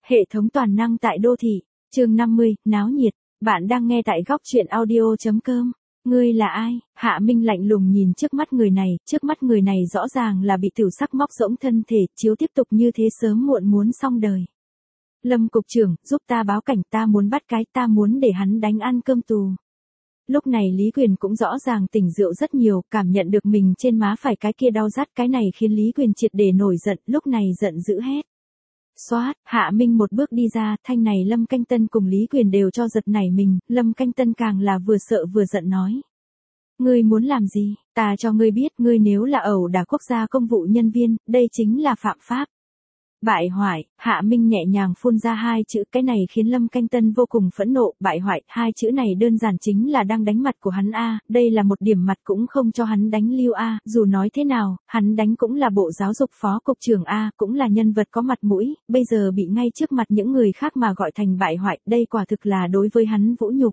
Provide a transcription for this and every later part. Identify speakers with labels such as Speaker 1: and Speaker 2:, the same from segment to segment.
Speaker 1: Hệ thống toàn năng tại đô thị, chương 50, náo nhiệt, bạn đang nghe tại góc truyện audio.com. Ngươi là ai? Hạ Minh lạnh lùng nhìn trước mắt người này rõ ràng là bị tiểu sắc móc rỗng thân thể, chiếu tiếp tục như thế sớm muộn muốn xong đời. Lâm cục trưởng, giúp ta báo cảnh, ta muốn bắt ta muốn để hắn đánh ăn cơm tù. Lúc này Lý Quyền cũng rõ ràng tỉnh rượu rất nhiều, cảm nhận được mình trên má phải cái kia đau rát, cái này khiến Lý Quyền triệt để nổi giận, lúc này giận dữ hét. Xoát, Hạ Minh một bước đi ra, thanh này Lâm Canh Tân cùng Lý Quyền đều cho giật nảy mình, Lâm Canh Tân càng là vừa sợ vừa giận nói. Ngươi muốn làm gì, ta cho ngươi biết, ngươi nếu là ẩu đả quốc gia công vụ nhân viên, đây chính là phạm pháp. Bại hoại, Hạ Minh nhẹ nhàng phun ra hai chữ, cái này khiến Lâm Canh Tân vô cùng phẫn nộ, bại hoại, hai chữ này đơn giản chính là đang đánh mặt của hắn a, đây là một điểm mặt cũng không cho hắn đánh lưu a, dù nói thế nào, hắn đánh cũng là bộ giáo dục phó cục trưởng a, cũng là nhân vật có mặt mũi, bây giờ bị ngay trước mặt những người khác mà gọi thành bại hoại, đây quả thực là đối với hắn vũ nhục.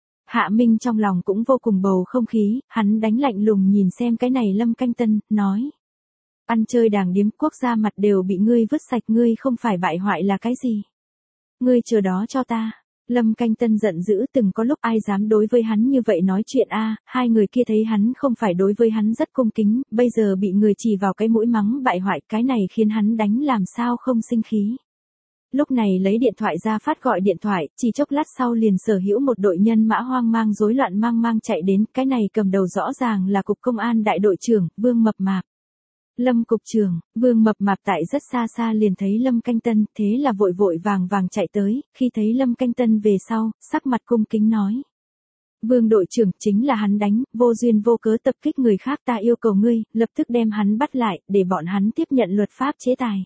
Speaker 1: Hạ Minh trong lòng cũng vô cùng bầu không khí, hắn đánh lạnh lùng nhìn xem cái này Lâm Canh Tân, nói. Ăn chơi đàng điếm, quốc gia mặt đều bị ngươi vứt sạch, ngươi không phải bại hoại là cái gì? Ngươi chờ đó cho ta. Lâm Canh Tân giận dữ, từng có lúc ai dám đối với hắn như vậy nói chuyện a, hai người kia thấy hắn không phải đối với hắn rất cung kính, bây giờ bị người chỉ vào cái mũi mắng bại hoại, cái này khiến hắn đánh làm sao không sinh khí. Lúc này lấy điện thoại ra phát gọi điện thoại, chỉ chốc lát sau liền sở hữu một đội nhân mã hoang mang rối loạn mang chạy đến, cái này cầm đầu rõ ràng là cục công an đại đội trưởng, Vương Mập Mạp. Lâm cục trưởng, Vương Mập Mạp tại rất xa liền thấy Lâm Canh Tân, thế là vội vàng chạy tới, khi thấy Lâm Canh Tân về sau, sắc mặt cung kính nói. Vương đội trưởng, chính là hắn đánh, vô duyên vô cớ tập kích người khác, ta yêu cầu ngươi, lập tức đem hắn bắt lại, để bọn hắn tiếp nhận luật pháp chế tài.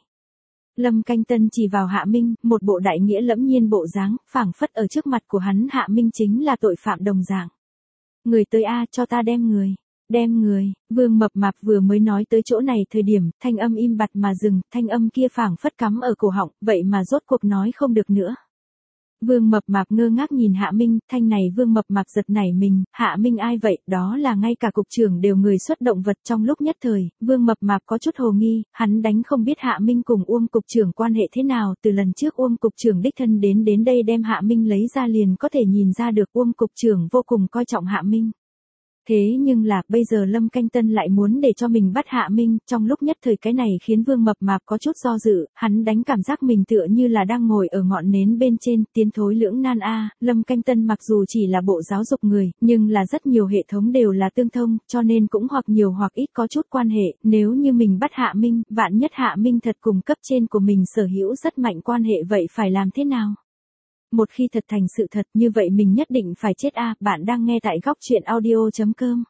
Speaker 1: Lâm Canh Tân chỉ vào Hạ Minh, một bộ đại nghĩa lẫm nhiên bộ dáng, phảng phất ở trước mặt của hắn Hạ Minh chính là tội phạm đồng dạng. Người tới a, cho ta đem người. Đem người, Vương Mập Mạp vừa mới nói tới chỗ này thời điểm, thanh âm im bặt mà dừng, thanh âm kia phảng phất cắm ở cổ họng, vậy mà rốt cuộc nói không được nữa. Vương Mập Mạp ngơ ngác nhìn Hạ Minh, thanh này Vương Mập Mạp giật nảy mình, Hạ Minh ai vậy, đó là ngay cả cục trưởng đều người xuất động vật trong lúc nhất thời, Vương Mập Mạp có chút hồ nghi, hắn đánh không biết Hạ Minh cùng Uông cục trưởng quan hệ thế nào, từ lần trước Uông cục trưởng đích thân đến đây đem Hạ Minh lấy ra liền có thể nhìn ra được Uông cục trưởng vô cùng coi trọng Hạ Minh. Thế nhưng là, bây giờ Lâm Canh Tân lại muốn để cho mình bắt Hạ Minh, trong lúc nhất thời cái này khiến Vương Mập Mạp có chút do dự, hắn đánh cảm giác mình tựa như là đang ngồi ở ngọn nến bên trên, tiến thối lưỡng nan a, Lâm Canh Tân mặc dù chỉ là bộ giáo dục người, nhưng là rất nhiều hệ thống đều là tương thông, cho nên cũng hoặc nhiều hoặc ít có chút quan hệ, nếu như mình bắt Hạ Minh, vạn nhất Hạ Minh thật cùng cấp trên của mình sở hữu rất mạnh quan hệ vậy phải làm thế nào? Một khi thật thành sự thật như vậy mình nhất định phải chết a, bạn đang nghe tại góc truyện audio.com.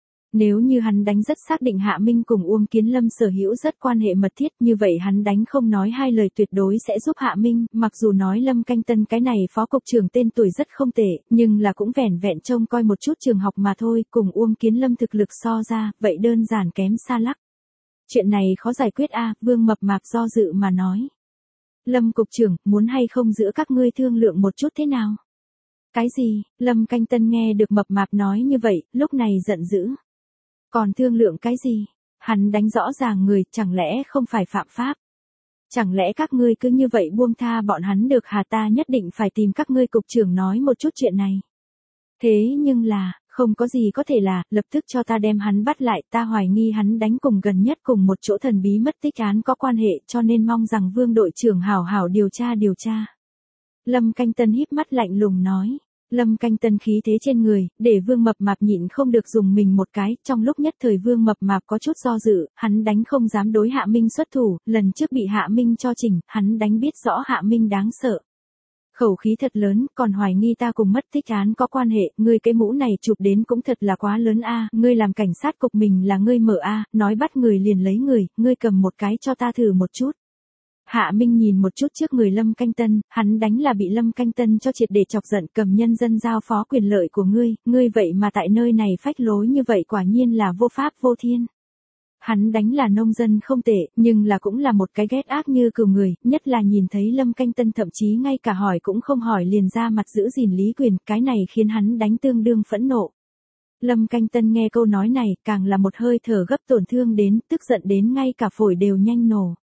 Speaker 1: Nếu như hắn đánh rất xác định Hạ Minh cùng Uông Kiến Lâm sở hữu rất quan hệ mật thiết, như vậy hắn đánh không nói hai lời tuyệt đối sẽ giúp Hạ Minh, mặc dù nói Lâm Canh Tân cái này phó cục trưởng tên tuổi rất không tệ, nhưng là cũng vẻn vẹn trông coi một chút trường học mà thôi, cùng Uông Kiến Lâm thực lực so ra, vậy đơn giản kém xa lắc. Chuyện này khó giải quyết a, Vương Mập Mạp do dự mà nói. Lâm cục trưởng, muốn hay không giữa các ngươi thương lượng một chút thế nào? Cái gì? Lâm Canh Tân nghe được Mập Mạp nói như vậy, lúc này giận dữ. Còn thương lượng cái gì? Hắn đánh rõ ràng người, chẳng lẽ không phải phạm pháp? Chẳng lẽ các ngươi cứ như vậy buông tha bọn hắn được hả, ta nhất định phải tìm các ngươi cục trưởng nói một chút chuyện này. Thế nhưng là, không có gì có thể là, lập tức cho ta đem hắn bắt lại, ta hoài nghi hắn đánh cùng gần nhất cùng một chỗ thần bí mất tích án có quan hệ, cho nên mong rằng Vương đội trưởng hảo hảo điều tra. Lâm Canh Tân híp mắt lạnh lùng nói. Lâm Canh Tân khí thế trên người, để Vương Mập Mạp nhịn không được dùng mình một cái, trong lúc nhất thời Vương Mập Mạp có chút do dự, hắn đánh không dám đối Hạ Minh xuất thủ, lần trước bị Hạ Minh cho chỉnh, hắn đánh biết rõ Hạ Minh đáng sợ. Khẩu khí thật lớn, còn hoài nghi ta cùng mất tích án có quan hệ, ngươi cái mũ này chụp đến cũng thật là quá lớn a, ngươi làm cảnh sát cục mình là ngươi mở a, nói bắt người liền lấy người, ngươi cầm một cái cho ta thử một chút. Hạ Minh nhìn một chút trước người Lâm Canh Tân, hắn đánh là bị Lâm Canh Tân cho triệt để chọc giận, cầm nhân dân giao phó quyền lợi của ngươi vậy mà tại nơi này phách lối như vậy quả nhiên là vô pháp vô thiên. Hắn đánh là nông dân không tệ, nhưng là cũng là một cái ghét ác như cừu người, nhất là nhìn thấy Lâm Canh Tân thậm chí ngay cả hỏi cũng không hỏi liền ra mặt giữ gìn Lý Quyền, cái này khiến hắn đánh tương đương phẫn nộ. Lâm Canh Tân nghe câu nói này, càng là một hơi thở gấp tổn thương đến, tức giận đến ngay cả phổi đều nhanh nổ.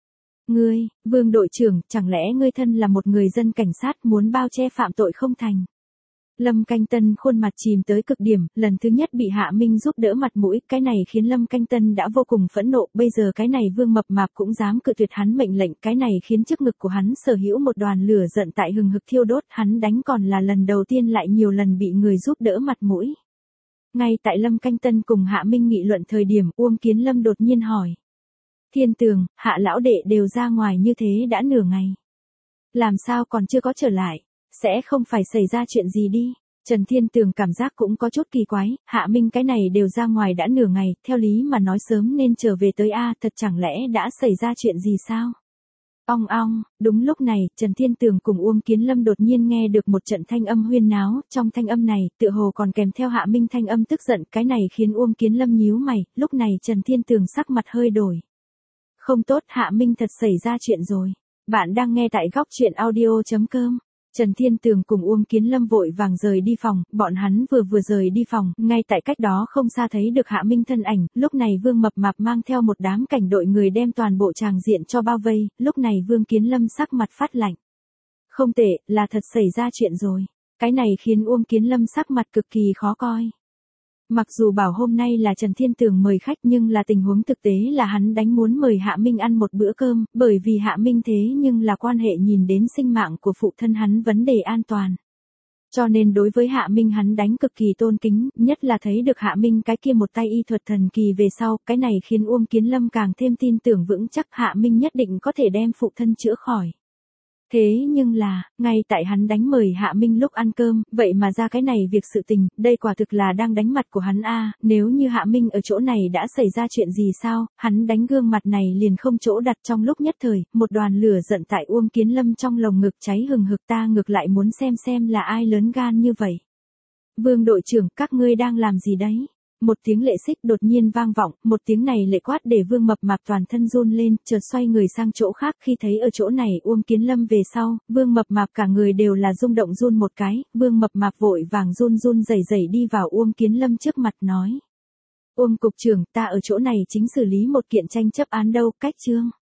Speaker 1: Ngươi, Vương đội trưởng, chẳng lẽ ngươi thân là một người dân cảnh sát muốn bao che phạm tội không thành? Lâm Canh Tân khuôn mặt chìm tới cực điểm, lần thứ nhất bị Hạ Minh giúp đỡ mặt mũi, cái này khiến Lâm Canh Tân đã vô cùng phẫn nộ, bây giờ cái này Vương Mập Mạp cũng dám cự tuyệt hắn mệnh lệnh, cái này khiến trước ngực của hắn sở hữu một đoàn lửa giận tại hừng hực thiêu đốt, hắn đánh còn là lần đầu tiên lại nhiều lần bị người giúp đỡ mặt mũi. Ngay tại Lâm Canh Tân cùng Hạ Minh nghị luận thời điểm, Uông Kiến Lâm đột nhiên hỏi. Thiên Tường, Hạ lão đệ đều ra ngoài như thế đã nửa ngày. Làm sao còn chưa có trở lại? Sẽ không phải xảy ra chuyện gì đi. Trần Thiên Tường cảm giác cũng có chút kỳ quái, Hạ Minh cái này đều ra ngoài đã nửa ngày, theo lý mà nói sớm nên trở về tới a, thật chẳng lẽ đã xảy ra chuyện gì sao? Ong ong, đúng lúc này, Trần Thiên Tường cùng Uông Kiến Lâm đột nhiên nghe được một trận thanh âm huyên náo, trong thanh âm này, tựa hồ còn kèm theo Hạ Minh thanh âm tức giận, cái này khiến Uông Kiến Lâm nhíu mày, lúc này Trần Thiên Tường sắc mặt hơi đổi. Không tốt, Hạ Minh thật xảy ra chuyện rồi. Bạn đang nghe tại góc truyện audio.com. Trần Thiên Tường cùng Uông Kiến Lâm vội vàng rời đi phòng, bọn hắn vừa rời đi phòng, ngay tại cách đó không xa thấy được Hạ Minh thân ảnh, lúc này Vương Mập Mạp mang theo một đám cảnh đội người đem toàn bộ tràng diện cho bao vây, lúc này Vương Kiến Lâm sắc mặt phát lạnh. Không tệ, là thật xảy ra chuyện rồi. Cái này khiến Uông Kiến Lâm sắc mặt cực kỳ khó coi. Mặc dù bảo hôm nay là Trần Thiên Tường mời khách nhưng là tình huống thực tế là hắn đánh muốn mời Hạ Minh ăn một bữa cơm, bởi vì Hạ Minh thế nhưng là quan hệ nhìn đến sinh mạng của phụ thân hắn vấn đề an toàn. Cho nên đối với Hạ Minh hắn đánh cực kỳ tôn kính, nhất là thấy được Hạ Minh cái kia một tay y thuật thần kỳ về sau, cái này khiến Uông Kiến Lâm càng thêm tin tưởng vững chắc Hạ Minh nhất định có thể đem phụ thân chữa khỏi. Thế nhưng là, ngay tại hắn đánh mời Hạ Minh lúc ăn cơm, vậy mà ra cái này việc sự tình, đây quả thực là đang đánh mặt của hắn a, nếu như Hạ Minh ở chỗ này đã xảy ra chuyện gì sao, hắn đánh gương mặt này liền không chỗ đặt trong lúc nhất thời, một đoàn lửa giận tại Uông Kiến Lâm trong lồng ngực cháy hừng hực, ta ngược lại muốn xem là ai lớn gan như vậy. Vương đội trưởng, các ngươi đang làm gì đấy? Một tiếng lệ xích đột nhiên vang vọng, một tiếng này lệ quát để Vương Mập Mạp toàn thân run lên, chợt xoay người sang chỗ khác, khi thấy ở chỗ này Uông Kiến Lâm về sau, Vương Mập Mạp cả người đều là rung động run một cái, Vương Mập Mạp vội vàng run rẩy đi vào Uông Kiến Lâm trước mặt nói. Uông cục trưởng, ta ở chỗ này chính xử lý một kiện tranh chấp án đâu, cách chương.